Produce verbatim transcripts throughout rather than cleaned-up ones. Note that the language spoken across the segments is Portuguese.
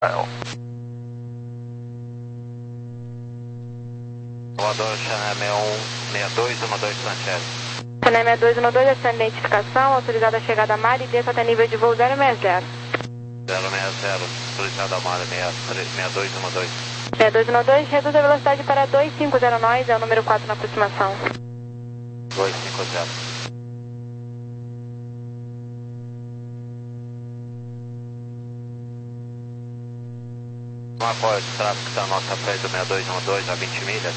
Voador Channel sessenta e um, sessenta e dois, doze Sanchez. Channel sessenta e dois, doze, essa identificação, autorizada a chegada a mar e desça até nível de voo zero seis zero. zero seis zero, autorizada a mar sessenta e dois, doze. sessenta e dois, doze, reduz a velocidade para duzentos e cinquenta nós, é o número quatro na aproximação. duzentos e cinquenta. Uma apoio de tráfego está à nossa frente do sessenta e dois, doze a vinte milhas.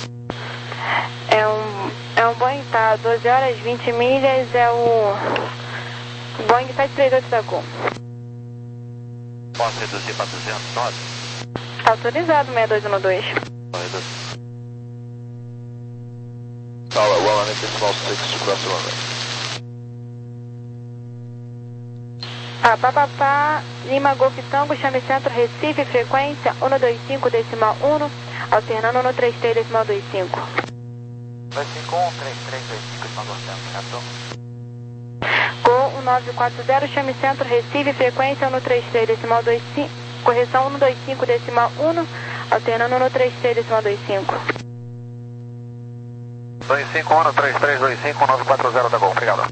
É um, é um Boeing, tá? doze horas, vinte milhas, é o Boeing sete três oito da Gol. Posso reduzir para duzentos nós? Autorizado, sessenta e dois, doze. Tower, well, and it's small six to cross the runway. Ah, Papapá, Lima Golf Tango, chame centro Recife, frequência um dois cinco decimal um, alternando no três três decimal vinte e cinco. dois cinco um, três três dois cinco, decimal certo? Gol um nove quatro zero, chame centro Recife, frequência um três três decimal vinte e cinco, correção um dois cinco decimal um, alternando no três três decimal vinte e cinco. dois cinco um, três três dois cinco, nove quatro zero da Gol, obrigado.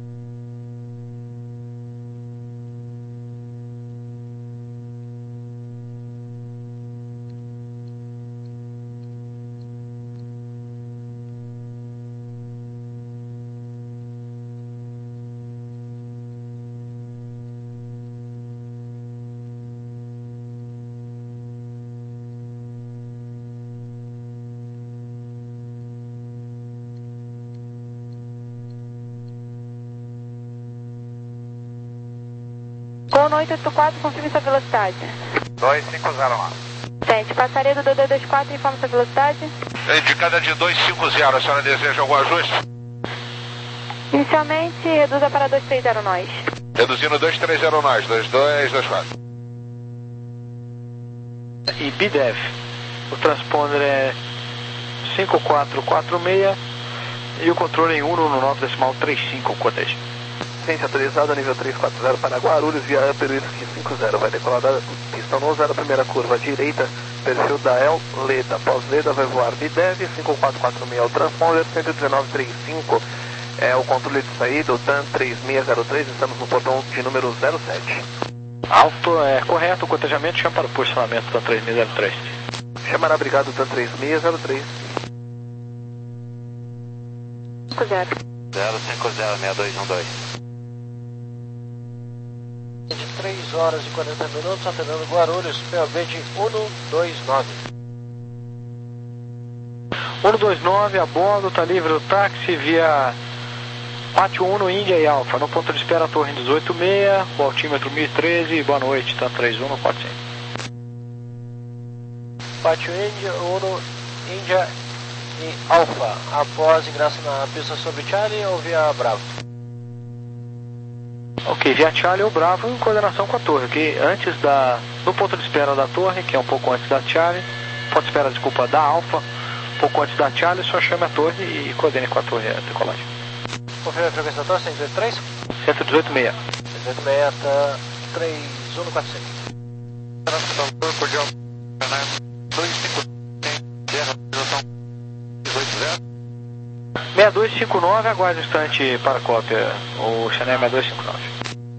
Gol oito oito quatro, confirme sua velocidade. dois cinco zero lá. Gente, passaria do dois dois dois quatro, informe sua velocidade. Indicada de dois cinco zero, a senhora deseja algum ajuste? Inicialmente, reduza para dois três zero nós. Reduzindo dois três zero nós, dois dois dois quatro. E B D E V, o transponder é cinco quatro quatro seis e o controle em um no nove decimal trinta e cinco, Cotej. Ciência autorizada, nível três quatro zero para Guarulhos, via Upper Whisky cinco zero. Vai decolar da pista no zero, primeira curva direita, perfil da El, Leda. Após Leda vai voar B D E V, cinco quatro quatro seis é o transponder, cento e dezenove trinta e cinco é o controle de saída, o T A N três seis zero três, estamos no portão de número zero sete. Alto, é correto, o cotejamento chama para o posicionamento T A N três seis zero três. Chamará obrigado, T A N três seis zero três. cinco zero. zero cinco zero, sessenta e dois, doze. De três horas e quarenta minutos, atendendo Guarulhos, P O B de um dois nove. um dois nove, a bordo, está livre o táxi via Pátio um no Índia e Alfa. No ponto de espera, torre dezoito seis, o altímetro mil e treze, boa noite, T A N três um no quatro cinco. Pátio Índia, um Índia e Alfa. Após ingresso na pista sobre Charlie ou via Bravo? Ok, via Charlie ou Bravo em coordenação com a torre, ok? Antes da... no ponto de espera da torre, que é um pouco antes da Charlie, ponto de espera, desculpa, da Alfa, um pouco antes da Charlie, só chame a torre e coordene com a torre a decolagem. Confirma a frequência da torre, cento e dezoito três? cento e dezoito seis. cento e dezoito seis, tá três um no quatro cinco. Transportador cordial, dois cinco zero, dezoito zero. seis dois cinco nove, aguarde um instante para a cópia, o Chanel seis dois cinco nove.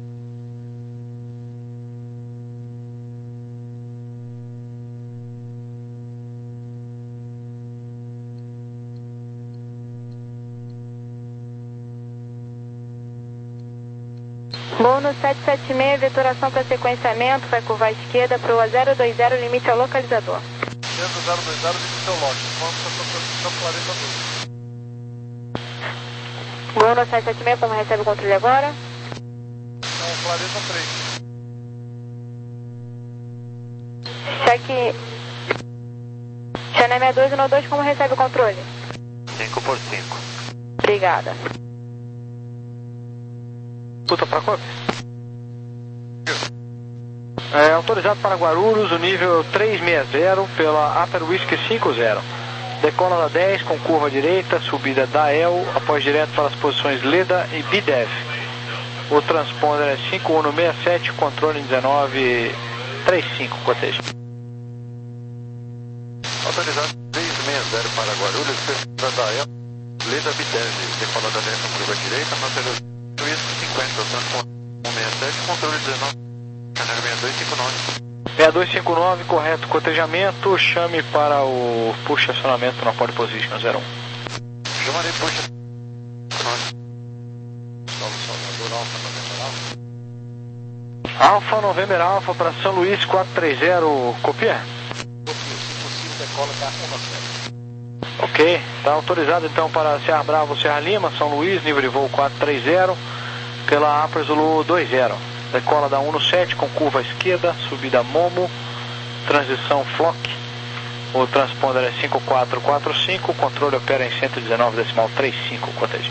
Voo no sete sete seis, veturação para sequenciamento, vai curvar à esquerda para o zero dois zero, limite ao localizador. Dentro do zero dois zero, limite ao lote, vamos para a posição clareza azul. Gol no sete sete seis, como recebe o controle agora? Então, clareza três. Cheque. Chanel sessenta e dois no dois, como recebe o controle? cinco por cinco. Obrigada. Puta para a cópia. É, autorizado para Guarulhos, o nível três seis zero pela Upper Whisky cinco zero. Decola da dez com curva direita, subida da El, após direto para as posições Leda e B D E V. O transponder é cinco um seis sete, controle em dezenove trinta e cinco, coteja. Autorizado trezentos e sessenta para Guarulhos, pista da E L, Leda Bitese, decolada direção curva direita, matéria Suíço cinquenta, transpondendo sessenta e sete, controle dezenove, canal seis dois cinco nove. seis dois cinco nove, correto, cotejamento, chame para o push acionamento na pole position zero um. Chamarei puxa. Alfa November Alfa para São Luís quatro três zero, copia? Ok, está autorizado então para Serra Bravo, Serra Lima, São Luís, nível de voo quatro três zero, pela Upper Zulu dois zero. Decola da um sete com curva à esquerda, subida Momo, transição Flock. O transponder é cinco quatro quatro cinco, o controle opera em cento e dezenove decimal trinta e cinco, coteja.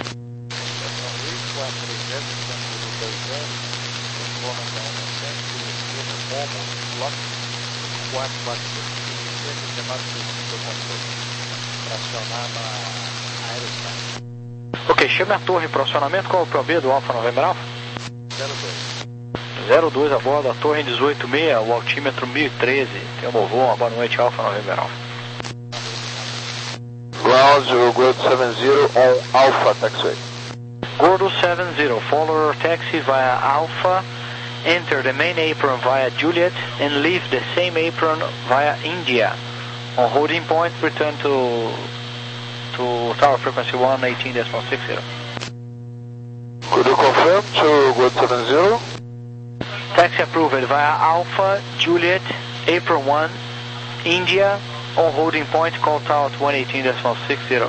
Ok, chame a torre para acionamento. Qual é o P O B do Alfa November Alfa? zero dois a bordo, a torre em dezoito seis, o altímetro mil e treze. Tem um voo, uma boa noite, Alfa November Alfa. Ground zero, Gordo seven zero on Alpha Taxiway. Gordo seven zero, follow your taxi via Alpha, enter the main apron via Juliet, and leave the same apron via India. On holding point, return to to tower frequency one eighteen decimal six zero. Could you confirm to Gordo seven zero? Taxi approved via Alpha, Juliet, apron one, India, on holding point, call tower one eighteen decimal six zero.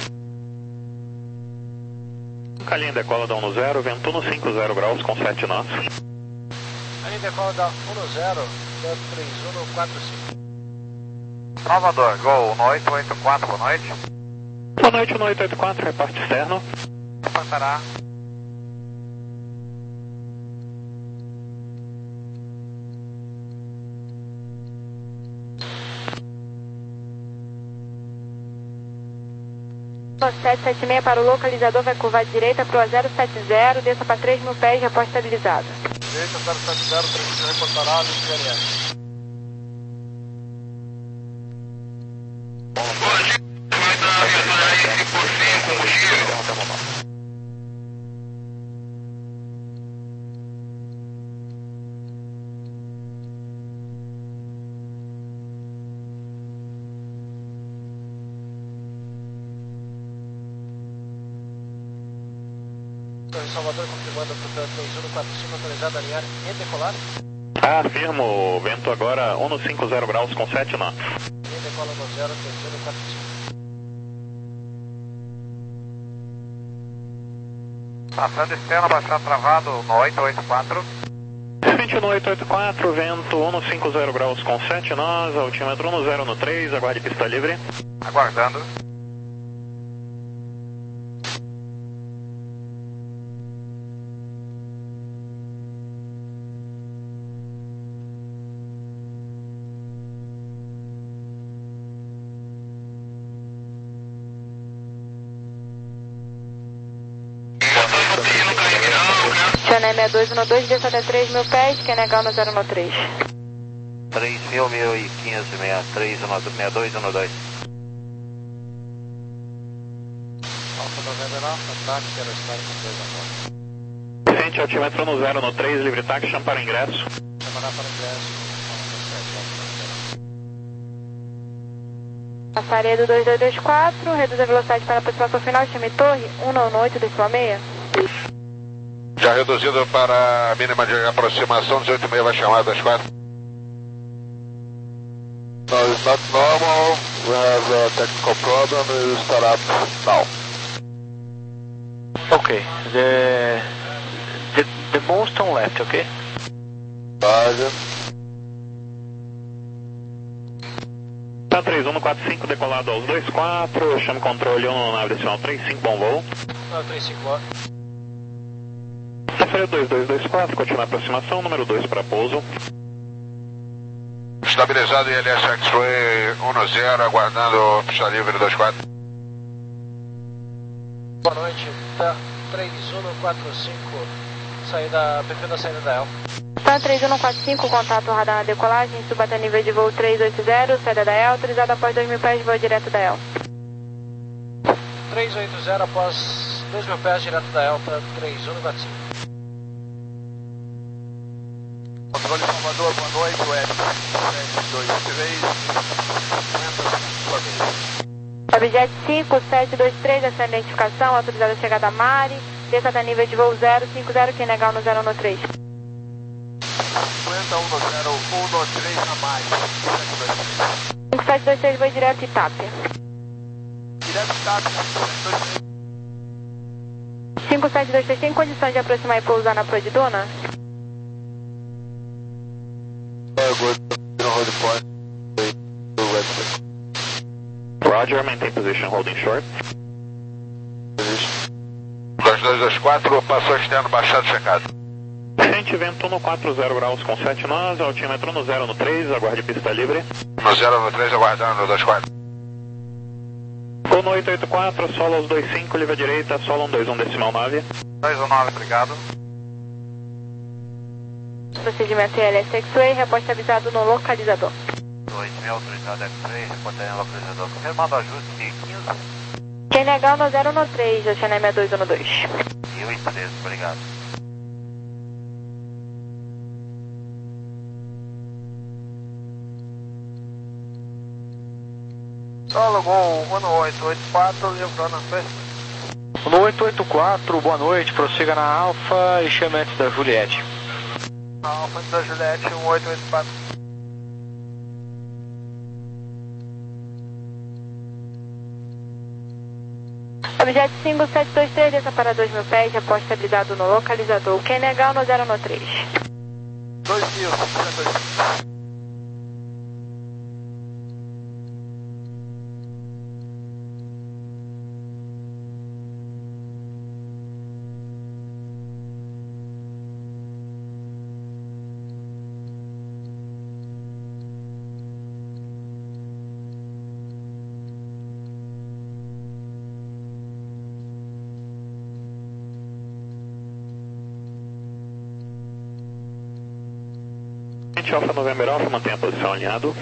Calinha decola da um zero, vento um cinquenta graus com sete nós. Calinha decola da um zero, vento três um quatro cinco. Salvador, Gol um oito oito quatro, boa noite. Boa noite, um oito oito quatro, reporte externo. Passará. sete sete seis para o localizador, vai curvar de direita para o zero sete zero, desça para três mil pés, já pode estabilizado. Direita zero sete zero, três mil reportará, L P L S. Salvador confirmando para o três um quatro cinco, autorizado a alinhar e decolar. Afirmo, vento agora um cinquenta graus com sete nós. E decola no zero três um quatro cinco. Passando externo, baixando travado no oito oito quatro. vinte e um oito oito quatro, vento um cinquenta graus com sete nós, altímetro um zero no três, aguarde pista livre. Aguardando. Channel seis dois um dois, desça até três mil pés, quem negar no zero um três. três mil, mil e quinze, sessenta e três, sessenta e dois, dois. Alfa November Alfa, táxi, quero estar com dois a bordo. Sente altímetro no zero no três, livre táxi, chama para ingresso. Chamará para ingresso. Passaredo dois dois dois quatro, reduz a velocidade para a aproximação final, chame torre um oito decimal seis. Já reduzido para a mínima de aproximação, dezoito e meia vai chamar das quatro. No, it's not normal. We have a technical problem. We'll start up now. Ok, the, the, the most on left, ok? Roger. Tá três um quatro cinco, decolado aos dois quatro, chame controle um, nave decimal três cinco, bom voo. Não, três cinco, boa. Safari dois dois dois quatro, continua a aproximação, número dois para pouso. Estabilizado I L S X-Ray um zero, aguardando pista livre dois quatro. Boa noite, tá três um quatro cinco, saída, perfil da saída da E L. Pan três um não quatro cinco, contato radar na decolagem, suba até nível de voo três oito zero, saída da E L, autorizado após dois mil pés, voo direto da E L. três oito zero após dois mil pés, direto da Elta, três um não quatro cinco. Controle Salvador, boa noite, Web sete dois três, Objet cinco sete dois três, essa é a identificação, autorizada a chegada a Mari, desça até nível de voo zero cinco zero, quem negar no zero um três. cinquenta, um zero, um três na Mari, cinco sete dois três, voo direto Itap. Direto Itap, cinco sete dois três, tem condições de aproximar e pousar na Proa de Duna? Roger, maintain position, holding short. dois dois dois quatro, passou externo, baixado, checado. Gente, vento no quatro zero graus com sete nós, altímetro no zero no três, aguarde pista livre. No zero no três, aguardando no dois quatro. Gol no oito oito quatro, solo aos dois cinco, livre à direita, solo um dois um decimal nove. dois um nove, obrigado. Procedimento I L S X-Ray, reposta avisado no localizador. dois mil, autorizado X-Ray, reportei no localizador. Confirmando ajuste de quinze. Quem negar no zero um três, Oceanem sessenta e dois um dois. mil e treze, obrigado. Solo Gol um oito oito quatro, livrando a frente. No oito oito quatro, boa noite, prossiga na Alfa e chame antes da Juliette. Alfa da Juliette, um oito oito quatro. Objeto cinco sete dois três, desça para dois mil pés, reposta estabilizado no localizador. Quem negar no zero um três. dois mil, dois mil. Alfa November Alfa, mantenha a posição alinhado.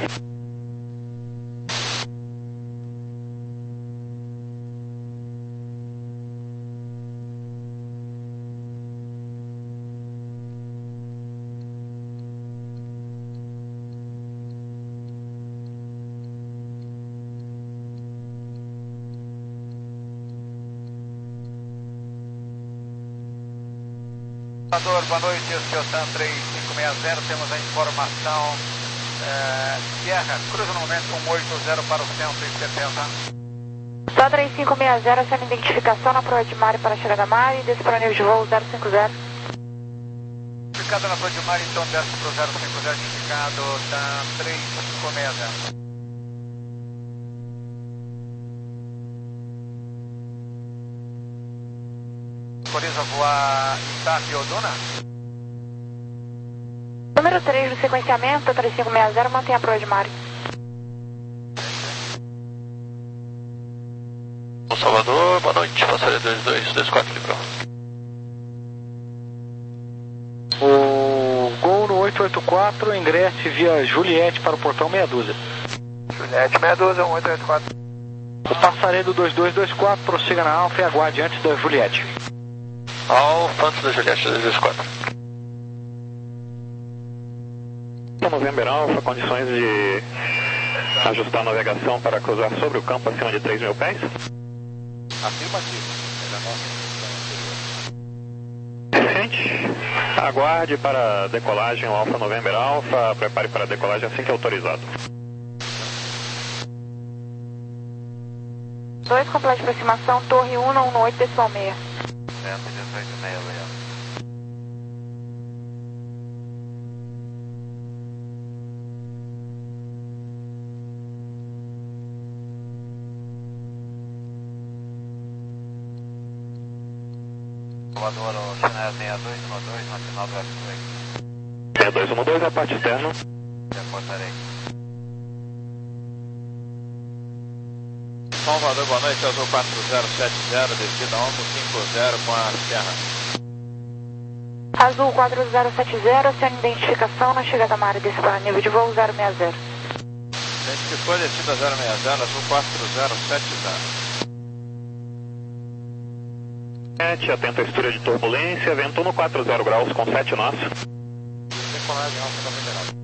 Boa noite, este é o Sam três cinco seis zero, temos a informação é, Sierra, cruza no momento um oito zero para o cento e setenta. Só três cinco seis zero, sem identificação na Proa de Mari para a chegada a Mari, desce para o nível de voo zero cinco zero. Identificado na Proa de Mari, então desce para o zero cinco zero, identificado Sam três cinco seis zero. Autoriza voar Itap ou Duna? Número três do sequenciamento, três cinco seis zero, mantém a Proa de Mari. Salvador, boa noite, passaria dois dois dois quatro, livrou. O Gol no oito oito quatro, ingresse via Juliette para o portão meia dúzia. Juliette meia dúzia, um oito oito quatro. O passaredo dois dois dois quatro, prossiga na Alfa e aguarde antes da Juliette. Alfa antes da Juliette, dois dois quatro. November Alfa, condições de ajustar a navegação para cruzar sobre o campo acima de três mil pés? Afirmativo. Recente, aguarde para decolagem o Alfa November Alfa, prepare para a decolagem assim que autorizado. dois completo de aproximação, torre um um oito decimal seis. cento e dezoito e meio, Leandro. Salvador, o China sessenta e dois um dois, no final do X-Ray. sessenta e dois um dois, a parte externa. Reportarei. Salvador, boa noite, Azul quatro zero sete zero, descida alto cinco zero com a Sierra. Azul quatro zero sete zero, sem identificação na chegada à área desse para nível de voo zero seis zero. Identificou descida zero seis zero, Azul quatro zero sete zero. Atenta à história de turbulência, vento no quatro zero graus com sete nós. Decolagem alfa da Federal.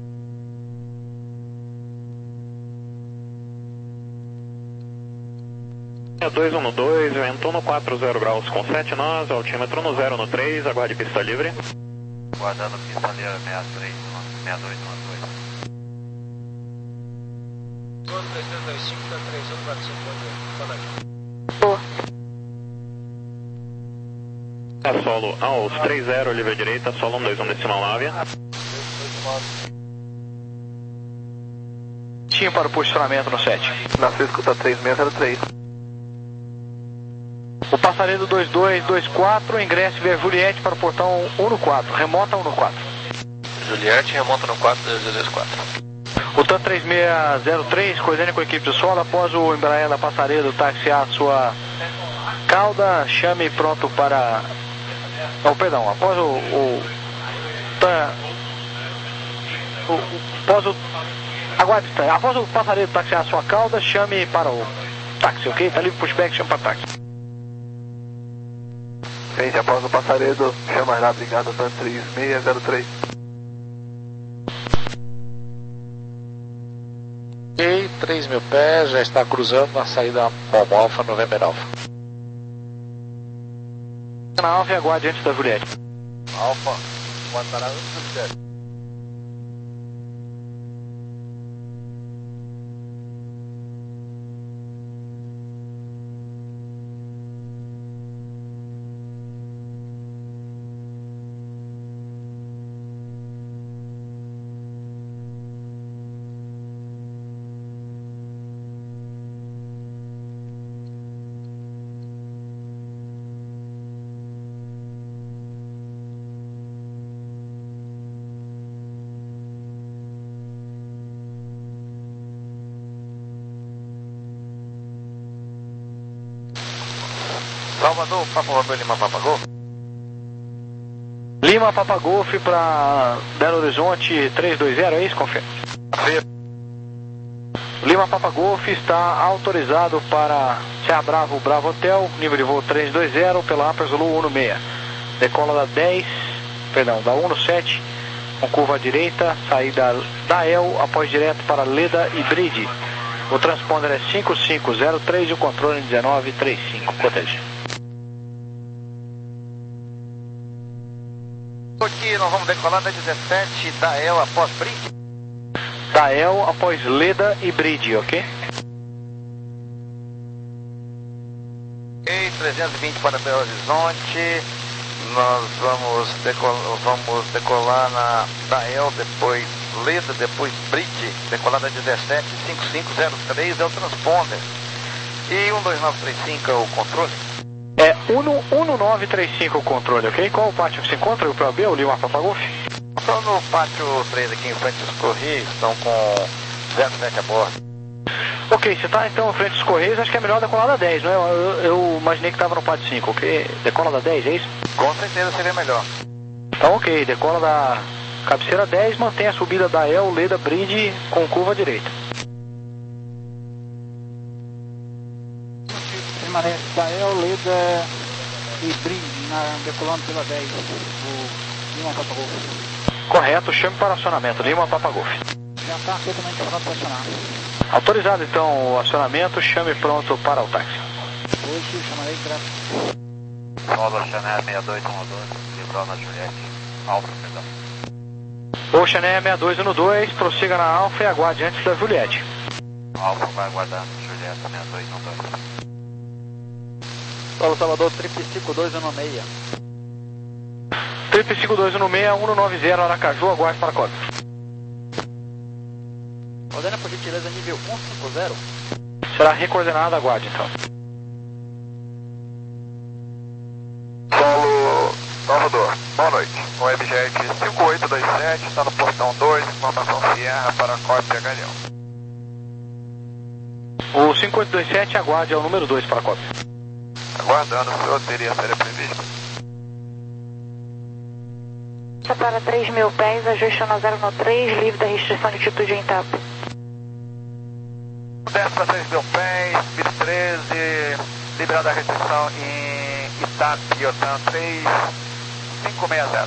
dois um no dois, vento no quatro zero graus com sete nós, altímetro no zero no três, aguarde pista livre. Guardando pista livre sessenta e três, sessenta e dois, sessenta e dois. Todo três três dois cinco, três um quatro cinco, Boa. É solo aos três zero, livre direita, solo um dois um decimal nove. Tinha para o posicionamento no sete. Na sua escuta três seis zero três. O passaredo dois dois dois quatro, ingresso via Juliette para o portão um no quatro, remota um no quatro. Juliette, remonta no quatro dois dois quatro. O TAN três seis zero três, coisando com a equipe de solo, após o Embraer da passaredo taxiar sua cauda, chame pronto para... Oh, perdão, após o... o TAN... O, o, após o... Aguarde, após o passaredo taxiar sua cauda, chame para o táxi, ok? Tá livre pushback, chame para táxi. Gente, após o passaredo, chama já, obrigado, TAN três seis zero três. Ok, três mil pés, já está cruzando na saída Momo Alfa, November Alfa. Na Alfa e aguarde antes da Juliette. Alfa, guardará antes do Juliette. Salvador, Papa Romeu Lima Papagol. Lima Papagolf para Belo Horizonte três dois zero, é isso, confirma? Lima Papagolf está autorizado para Serra Bravo, Bravo Hotel, nível de voo três dois zero, pela Upper Zulu um no seis. Decola da dez, perdão, da um no sete, com curva à direita, saída da E L, após direto para Leda e Bride. O transponder é cinco cinco zero três e o controle é dezenove trinta e cinco, protege. Aqui nós vamos decolar da dezessete da E L após Bride. Da E L após Leda e Bride, ok? Ok, trezentos e vinte para Belo Horizonte. Nós vamos decolar, vamos decolar na da E L, depois Leda, depois Bride. Decolar da dezessete cinco cinco zero três é o transponder. E um dois nove três cinco é o controle. É um nove três cinco o controle, ok? Qual o pátio que se encontra? O P O B, o Lima Papagolf? Estão no pátio três aqui em frente aos Correios, estão com zero sete a bordo. Ok, você está então em frente aos Correios, acho que é melhor decolar da dez, não é? Eu, eu imaginei que estava no pátio cinco, ok? Decola da dez, é isso? Com certeza seria melhor. Então ok, decola da cabeceira dez, mantém a subida da E L, Leda, Bride com curva à direita. Permanece da E L, Leda e Brinde, na, decolando pela dez, o Lima Papagolf. Correto, chame para acionamento, Lima Papagolf. Já está perfeitamente pronto para acionar. Autorizado então o acionamento, chame pronto para o táxi. Hoje chamarei gráfico. Solo Chanel seis dois um dois, livrou na Juliette. Alfa, perdão. O Chanel sessenta e dois um dois, prossiga na Alfa e aguarde antes da Juliette. Alfa vai aguardando, Juliette sessenta e dois um dois. Solo Salvador, triplo cinco dois um seis. triplo cinco dois um seis, um nove zero, Aracaju, aguarde para a cópia. Ordena por gentileza nível cento e cinquenta. Será recoordenada, aguarde então. Solo Salvador, boa noite. O Webjet cinco oito dois sete está no portão dois, informação Sierra para a cópia Galhão. O cinco oito dois sete, aguarde, é o número dois para a cópia. Aguardando, o senhor teria série prevista. Para três mil pés, ajuste no zero no três, livre da restrição de altitude em TAP. dez para três mil pés, mil e treze, liberada a restrição em Itap, Iotan três cinco seis zero.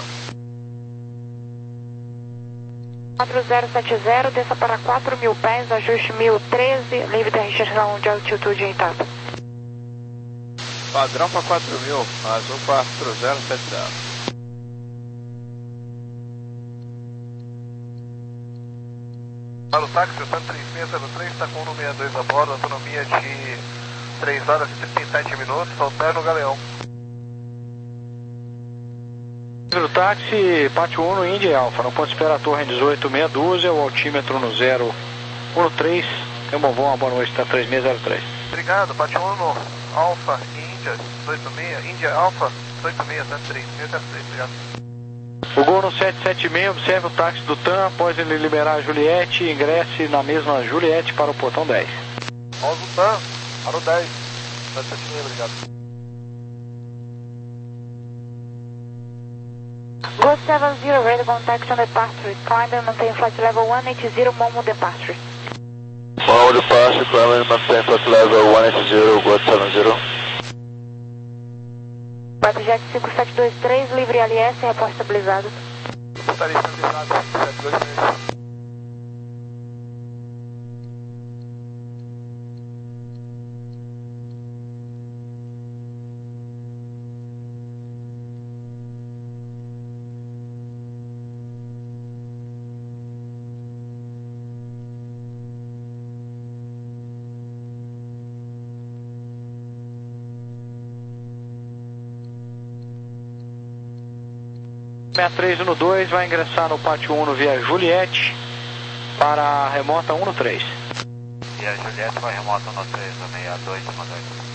quatro zero sete zero, desça para quatro mil pés, ajuste mil e treze, livre da restrição de altitude em Itap. Padrão para quatro mil, azul quatro zero sete zero. Para o táxi, o TAM três seis zero três está com o número sessenta e dois a bordo, autonomia de três horas e trinta e sete minutos, soltar no Galeão. O táxi, Pátio um no India Alfa, não pode esperar a torre em dezoito meia dúzia, o altímetro no zero um três, tem um bom voo, uma boa noite, está três seis zero três. Obrigado, Pátio um no Alfa, Índia, dezoito meia, Índia Alfa, dezoito meia, três seis zero três, obrigado. O Gol no sete sete seis, observe o táxi do TAM, após ele liberar a Juliette, ingresse na mesma Juliette para o portão dez. Pausa o TAM, para o dez, sete sete seis, obrigado. Go sete zero, ready contact on departure. Climb and maintain flight level one eighty, Momo departure. Momo departure, climb and maintain flight level one eighty, Go sete zero. Jet cinco sete dois três, livre L S, reporte estabilizado. Estaria estabilizado, cinco sete dois três. sessenta e três no dois, vai ingressar no Pátio um via Juliette para a remota um no três. E a Juliette vai remota um no três, no sessenta e dois, no dois.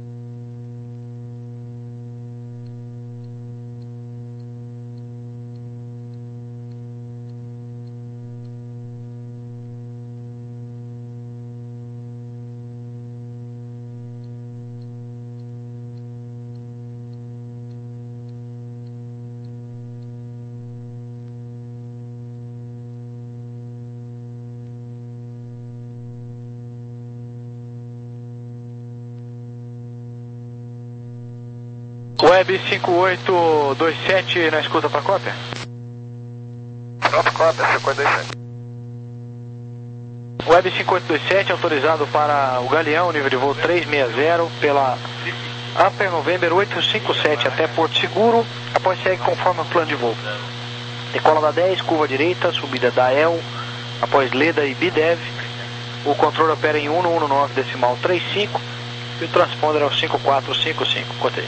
Web cinco oito dois sete na escuta para cópia? Pronto, cópia, cinco oito dois sete. Web cinco oito dois sete autorizado para o Galeão, nível de voo três seis zero, pela Upper November oito cinco sete até Porto Seguro, após segue conforme o plano de voo. Decola da dez, curva direita, subida da E L, após Leda e B D E V, o controle opera em um um nove decimal trinta e cinco e o transponder é o cinco quatro cinco cinco, coteio.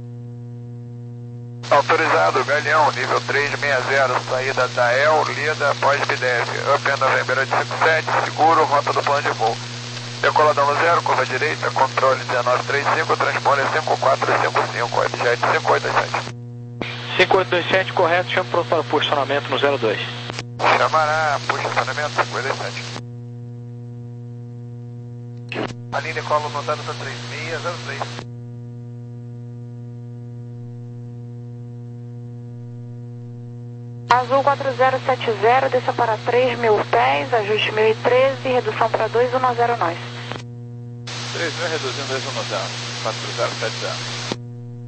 Autorizado, Galeão, nível três seis zero, saída da E L, Leda, após B D E V, Upper November oito cinco sete, seguro, rota do plano de voo. Decoladão no zero, curva direita, controle dezenove trinta e cinco, transponder cinco quatro cinco cinco, Webjet cinco oito dois sete. cinco oito dois sete, correto, chama para o posicionamento no zero dois. Chamará, posicionamento cinco oito dois sete. A linha decola no dano três seis zero três. Azul quatro zero sete zero, desça para três mil pés, ajuste mil e treze, redução para dois um zero nós. três mil reduzindo dois um zero, quatro zero sete zero.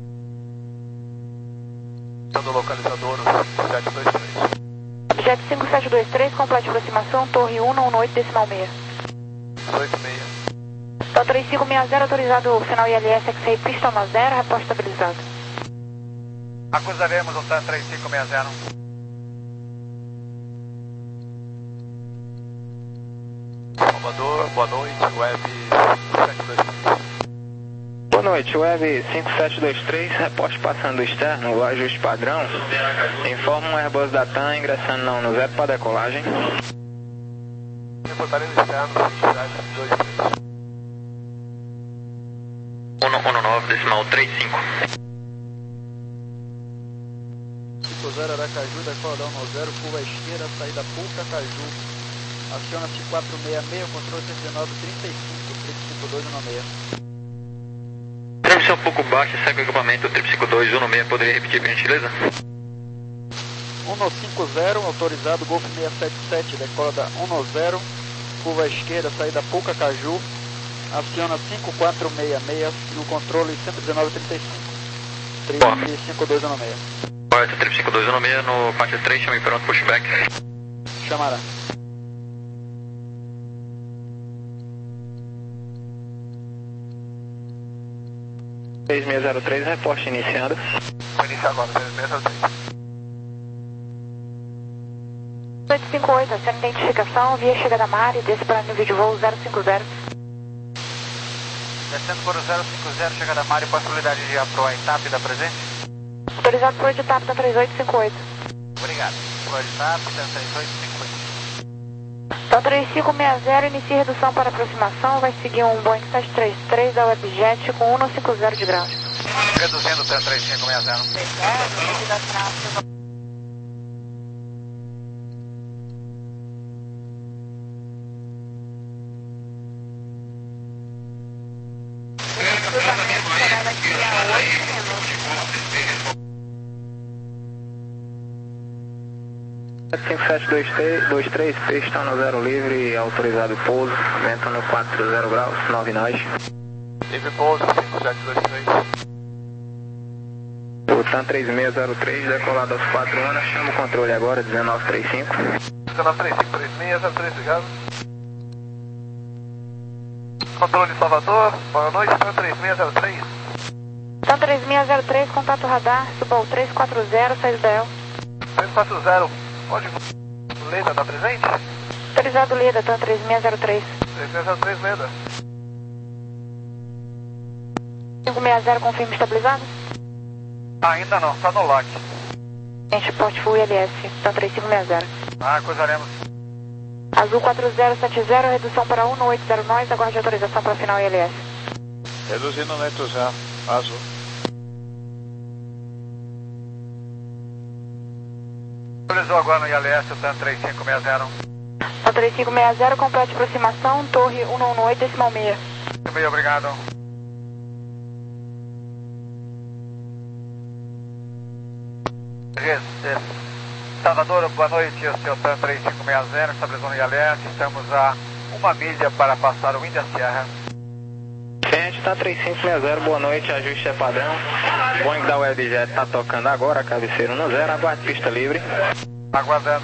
Dando localizador cinco sete dois três. Jet cinco sete dois três, complete aproximação, torre um um oito decimal seis. dezoito meia. Então três cinco seis zero, autorizado final I L S, X-Ray pista no zero, reposto estabilizado. Acusaremos o TAM três cinco seis zero. Salvador, boa noite, Web cinco sete dois três. Boa noite, Web cinco sete dois três, reporte passando externo, o ajuste padrão. Informa um Airbus da TAM ingressando não, no zero para decolagem. Reportaremos externo cinco sete dois três. um um nove decimal trinta e cinco. cinco zero Aracaju, decoladão no zero, curva à esquerda, saída Pulcacaju. Aciona-se quatro seis seis, controle setenta e nove trinta e cinco, triplo cinco dois um seis. Transmissão um pouco baixa, segue o equipamento triplo cinco dois um seis, poderia repetir por gentileza? um cinquenta, autorizado Golf seiscentos e setenta e sete, decola da um zero, curva esquerda, saída Puca Caju, aciona cinco quatro seis seis e o controle cento e dezenove trinta e cinco. Trip cinco dois um seis. Correto, Trip cinco dois um seis no parte três, chame pronto, pushback. Chamará. três seis zero três, reporte iniciando. Vou iniciar agora, três seis zero três. oito cinco oito, aciona identificação, via chegada mar e desce para nível de voo zero cinco zero. Descendo por zero cinco zero, chegada mar e possibilidade de ir para a E T A P da presente? Autorizado por E T A P da três oito cinco oito. Obrigado. Por E T A P da três oito cinco oito. Então três cinco seis zero, inicia redução para aproximação, vai seguir um Boeing sete três três da Webjet com cento e cinquenta de graus. Reduzindo o três cinco seis zero. cinco sete dois três, pista no zero livre, autorizado pouso, vento no quatro zero graus, nove nós. Livre pouso, cinco sete dois três. O TAM três seis zero três, decolado aos quatro anos, chama o controle agora, dezenove trinta e cinco. dezenove trinta e cinco, três seis zero três, ligado. Controle Salvador, boa noite, TAM três seis zero três. TAM três seis zero três, contato radar, suba ao três quatro zero, saída da E L. três quatro zero, pode Leda, tá presente? Autorizado Leda, TAM três seis zero três. três seis zero três, Leda. cinco seis zero, confirma estabilizado? Ainda não, tá no lock. Gente, porte full I L S, TAM três cinco seis zero. Ah, cruzaremos. Azul quatro zero sete zero, redução para um oito zero nós, aguarde autorização para final I L S. Reduzindo no entusiasmo, azul. Autorizou agora no I L S, o TAM três cinco seis zero. TAM três cinco seis zero, complete aproximação, torre cento e dezenove, decimal seis. Muito bem, obrigado. Salvador, boa noite, o seu TAM três cinco seis zero, estabeleceu no I L S, estamos a uma milha para passar o Índia Sierra. Gente, TAM três cinco seis zero, boa noite, ajuste é padrão. Boeing da Webjet está tocando agora, cabeceiro no zero, aguarde pista livre. Aguardando.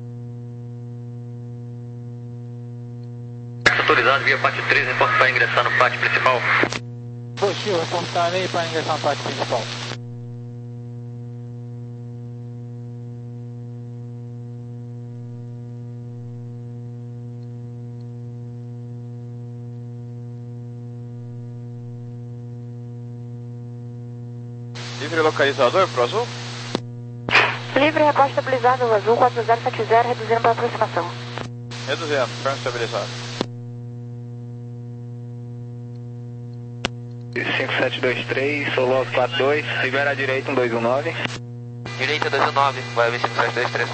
Autorizado via parte três, reporte para ingressar no pátio principal. Positivo, reportar aí para ingressar no pátio principal. Livre localizador pro azul? Livre, reporte estabilizado, azul quatro zero sete zero, reduzindo para aproximação. Reduzindo, câmbio estabilizado. cinco sete dois três, Solos quatro dois, libera a direita um dois um nove. Direita dois um nove, vai ver cinco sete dois três.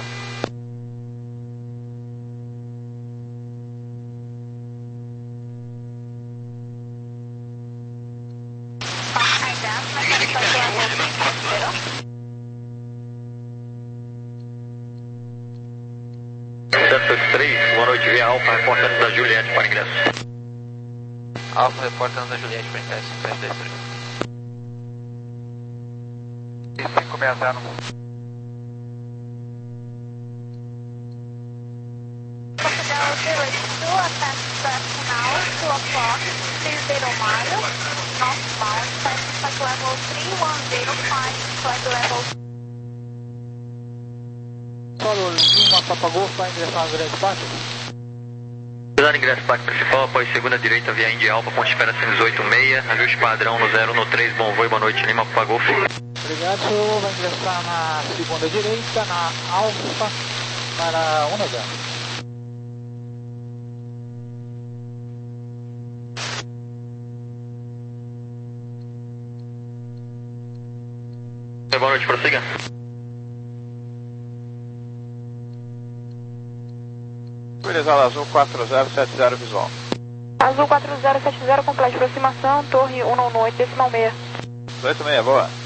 três, boa noite, via Alfa, reportando da Juliette para ingresso. Alfa, reportando da Juliette para ingresso, cinco sete dois três. cinco seis zero. Portugal zero two, attend traffic now, two o'clock, three zero mile, northbound, flight level three one zero five, flight level. Falou, Lima, Papa Golf, vai ingressar na grande pátio? Cuidado, ingresso pátio principal, após segunda direita via Indy Alfa, ponte espera cento e dezoito seis, ajuste padrão no zero no três, bom voo e boa noite, Lima, Papa Golf. Obrigado, senhor, vai ingressar na segunda direita, na Alfa, para um zero. Boa noite, prossiga. Utilizado azul quatro zero sete zero visual. Azul quatro zero sete zero, complete aproximação, torre cento e dezenove, decimal seis. oito seis, boa.